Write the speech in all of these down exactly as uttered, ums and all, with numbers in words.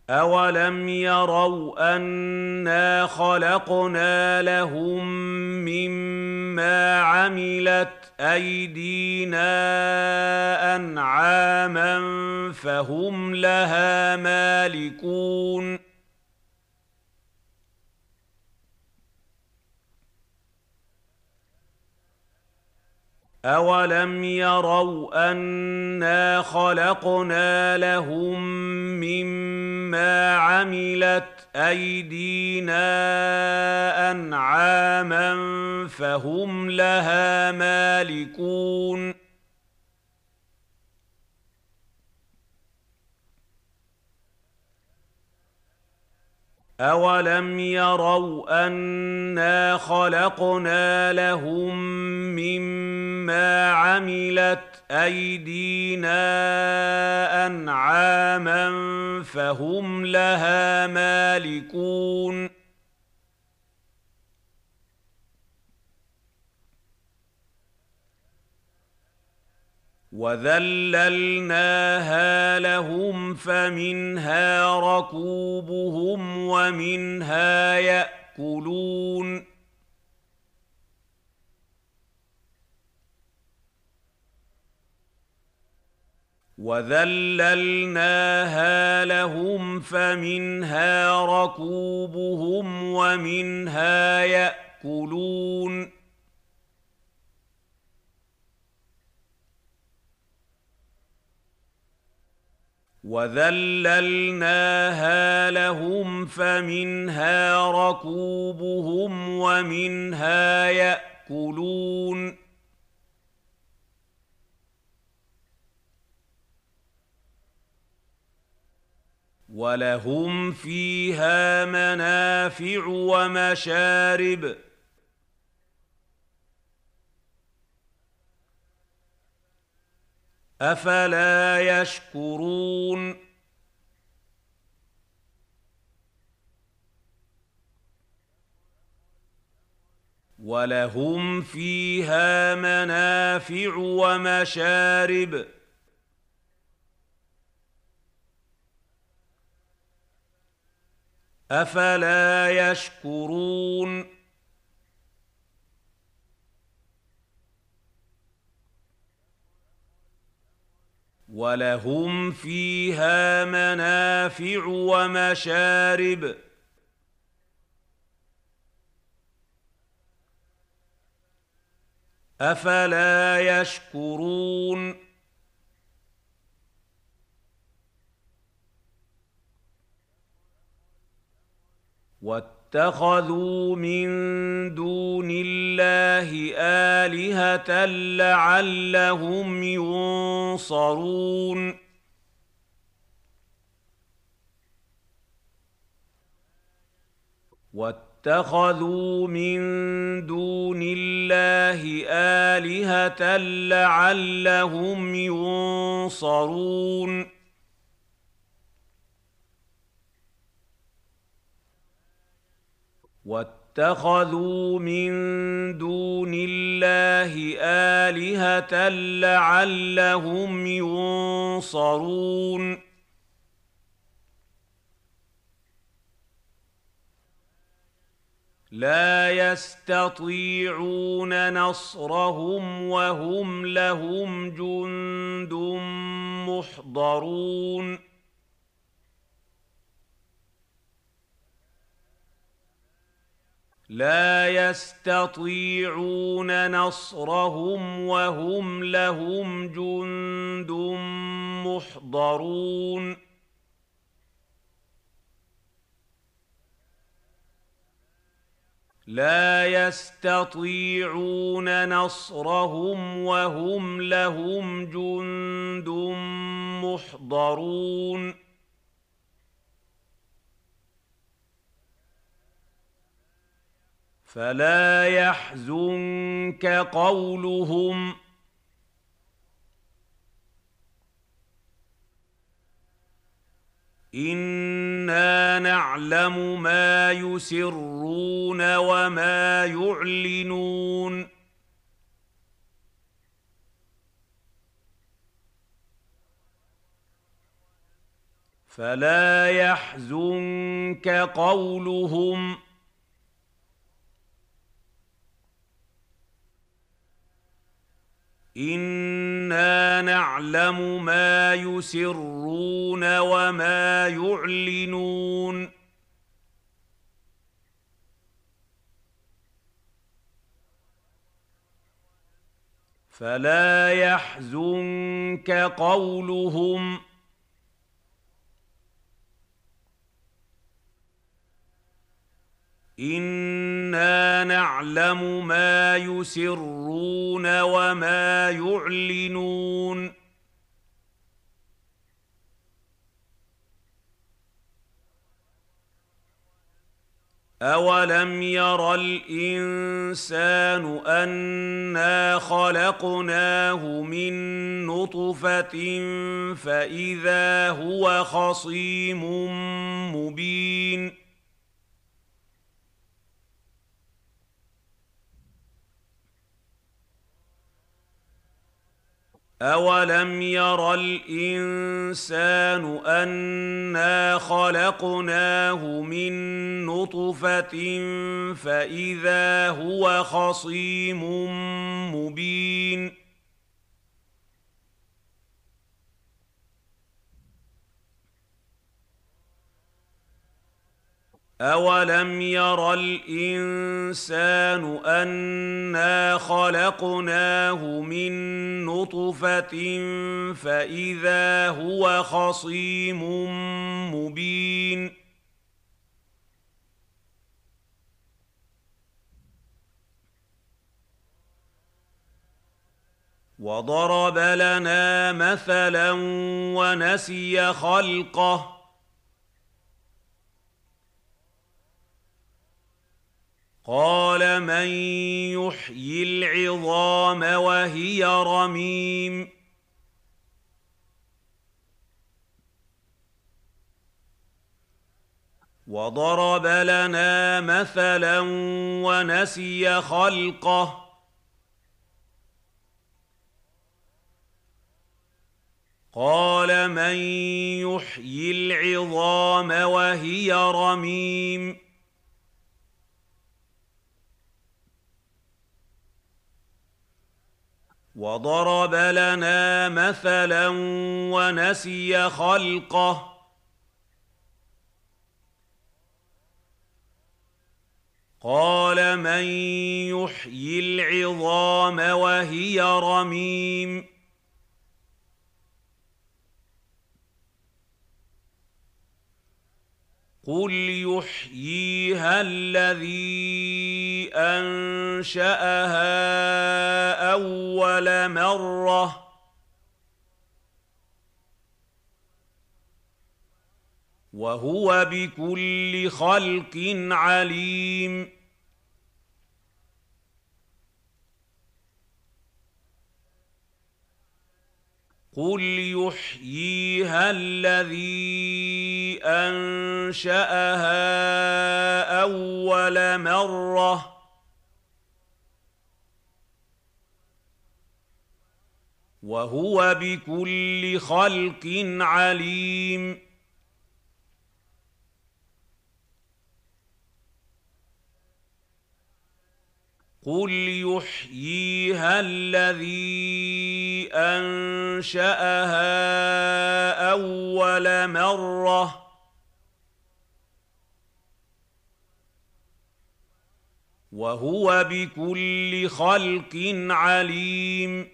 أَوَلَمْ يَرَوْا أَنَّا خَلَقْنَا لَهُم مِّمَّا عَمِلَتْ أَيْدِينَا أَنْعَامًا فَهُمْ لَهَا مَالِكُونَ أَوَلَمْ يَرَوْا أَنَّا خَلَقْنَا لَهُم مِّمَّا عَمِلَتْ أَيْدِينَا أَنْعَامًا فَهُمْ لَهَا مَالِكُونَ أَوَلَمْ يَرَوْا أَنَّا خَلَقْنَا لَهُم مِّمَّا عَمِلَتْ أَيْدِينَا أَنْعَامًا فَهُمْ لَهَا مَالِكُونَ وَذَلَّلْنَاهَا لَهُمْ فَمِنْهَا رَكُوبُهُمْ وَمِنْهَا يَأْكُلُونَ وَذَلَّلْنَاهَا لَهُمْ فَمِنْهَا رَكُوبُهُمْ وَمِنْهَا يَأْكُلُونَ وَذَلَّلْنَاهَا لَهُمْ فَمِنْهَا رَكُوبُهُمْ وَمِنْهَا يَأْكُلُونَ وَلَهُمْ فِيهَا مَنَافِعُ وَمَشَارِبُ أَفَلَا يَشْكُرُونَ وَلَهُمْ فِيهَا مَنَافِعُ وَمَشَارِبُ أَفَلَا يَشْكُرُونَ وَلَهُمْ فِيهَا مَنَافِعُ وَمَشَارِبُ أَفَلَا يَشْكُرُونَ وَاتَّخَذُوا مِن دُونِ اللَّهِ آلِهَةً لَّعَلَّهُمْ يُنصَرُونَ وَاتَّخَذُوا مِن دُونِ اللَّهِ آلِهَةً لَّعَلَّهُمْ يُنصَرُونَ وَاتَّخَذُوا مِن دُونِ اللَّهِ آلِهَةً لَّعَلَّهُمْ يُنصَرُونَ لَا يَسْتَطِيعُونَ نَصْرَهُمْ وَهُمْ لَهُمْ جُندٌ مُّحْضَرُونَ لَا يَسْتَطِيعُونَ نَصْرَهُمْ وَهُمْ لَهُمْ جُندٌ مُّحْضَرُونَ لَا يَسْتَطِيعُونَ نَصْرَهُمْ وَهُمْ لَهُمْ جُندٌ مُّحْضَرُونَ فَلَا يَحْزُنكَ قَوْلُهُمْ ۘ إِنَّا نَعْلَمُ مَا يُسِرُّونَ وَمَا يُعْلِنُونَ فلا يحزنك قولهم إنا نعلم ما يسرون وما يعلنون فلا يحزنك قولهم إنا نعلم ما يسرون وما يعلنون أولم ير الإنسان أنا خلقناه من نطفة فإذا هو خصيم مبين أولم ير الإنسان أنا خلقناه من نطفة فإذا هو خصيم مبين أولم ير الإنسان أنا خلقناه من نطفة فإذا هو خصيم مبين وضرب لنا مثلا ونسي خلقه قال من يحيي العظام وهي رميم وضرب لنا مثلا ونسي خلقه قال من يحيي العظام وهي رميم وضرب لنا مثلا ونسي خلقه قال من يحيي العظام وهي رميم قل يحييها الذي أنشأها أول مرة وهو بكل خلق عليم قل يحييها الذي أنشأها أول مرة وهو بكل خلق عليم قل يحييها الذي أنشأها أول مرة وهو بكل خلق عليم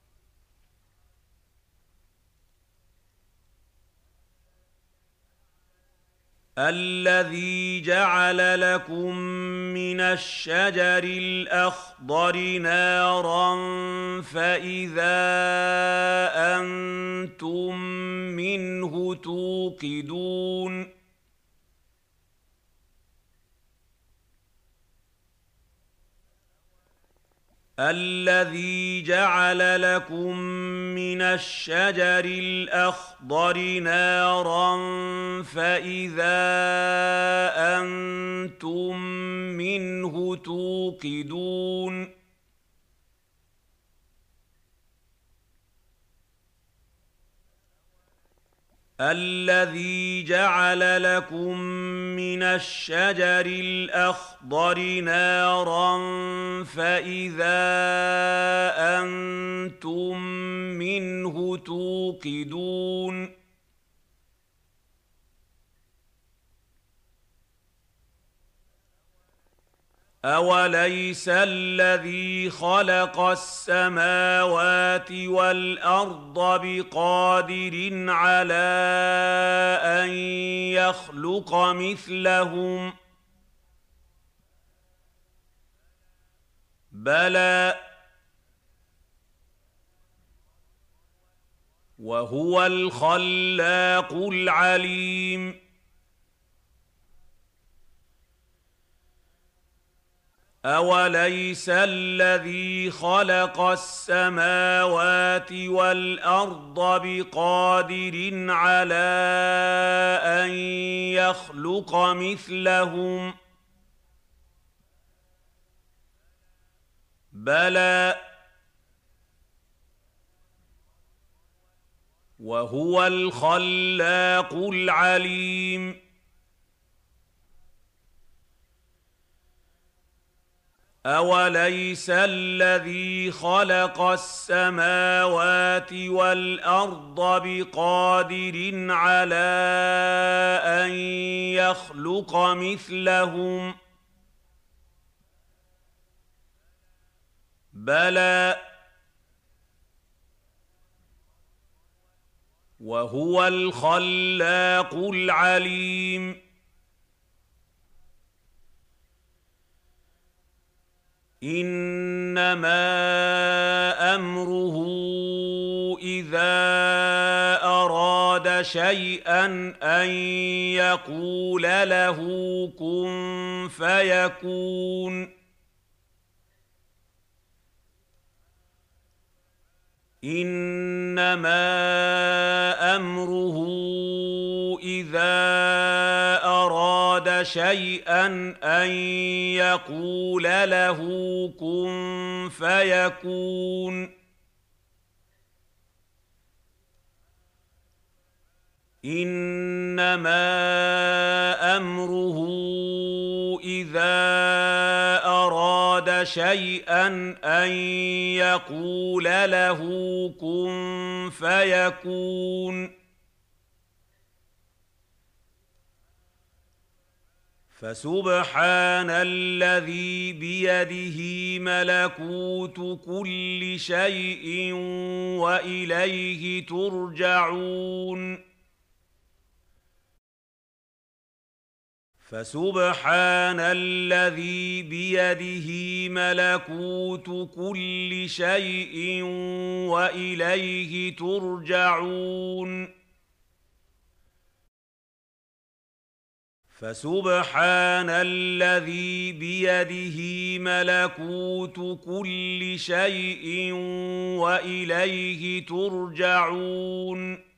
الذي جعل لكم من الشجر الأخضر نارا فإذا أنتم منه توقدون الذي جعل لكم من الشجر الأخضر نارا فإذا أنتم منه توقدون الذي جعل لكم من الشجر الأخضر نارا فإذا أنتم منه توقدون أوليس الذي خلق السماوات والأرض بقادر على أن يخلق مثلهم بلى وهو الخلاق العليم أوليس الذي خلق السماوات والأرض بقادر على أن يخلق مثلهم بلى وهو الخلاق العليم أوليس الذي خلق السماوات والأرض بقادر على أن يخلق مثلهم بلى وهو الخلاق العليم إنما أمره إذا أراد شيئا أن يقول له كن فيكون إنما أمره إذا أراد شيئا أن يقول له كن فيكون إنما أمره إذا أراد شيئا أن يقول له كن فيكون فسبحان الذي بيده ملكوت كل شيء وإليه ترجعون فسبحان الذي بيده ملكوت كل شيء وإليه ترجعون فسبحان الذي بيده ملكوت كل شيء وإليه ترجعون